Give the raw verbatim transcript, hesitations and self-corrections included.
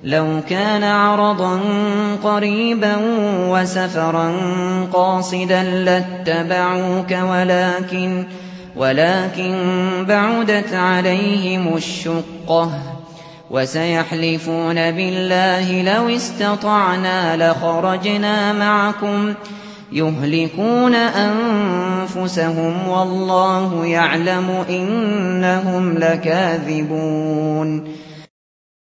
لو كان عرضا قريبا وسفرا قاصدا لاتبعوك ولكن ولكن بعدت عليهم الشقة وسيحلفون بالله لو استطعنا لخرجنا معكم يهلكون أنفسهم والله يعلم إنهم لكاذبون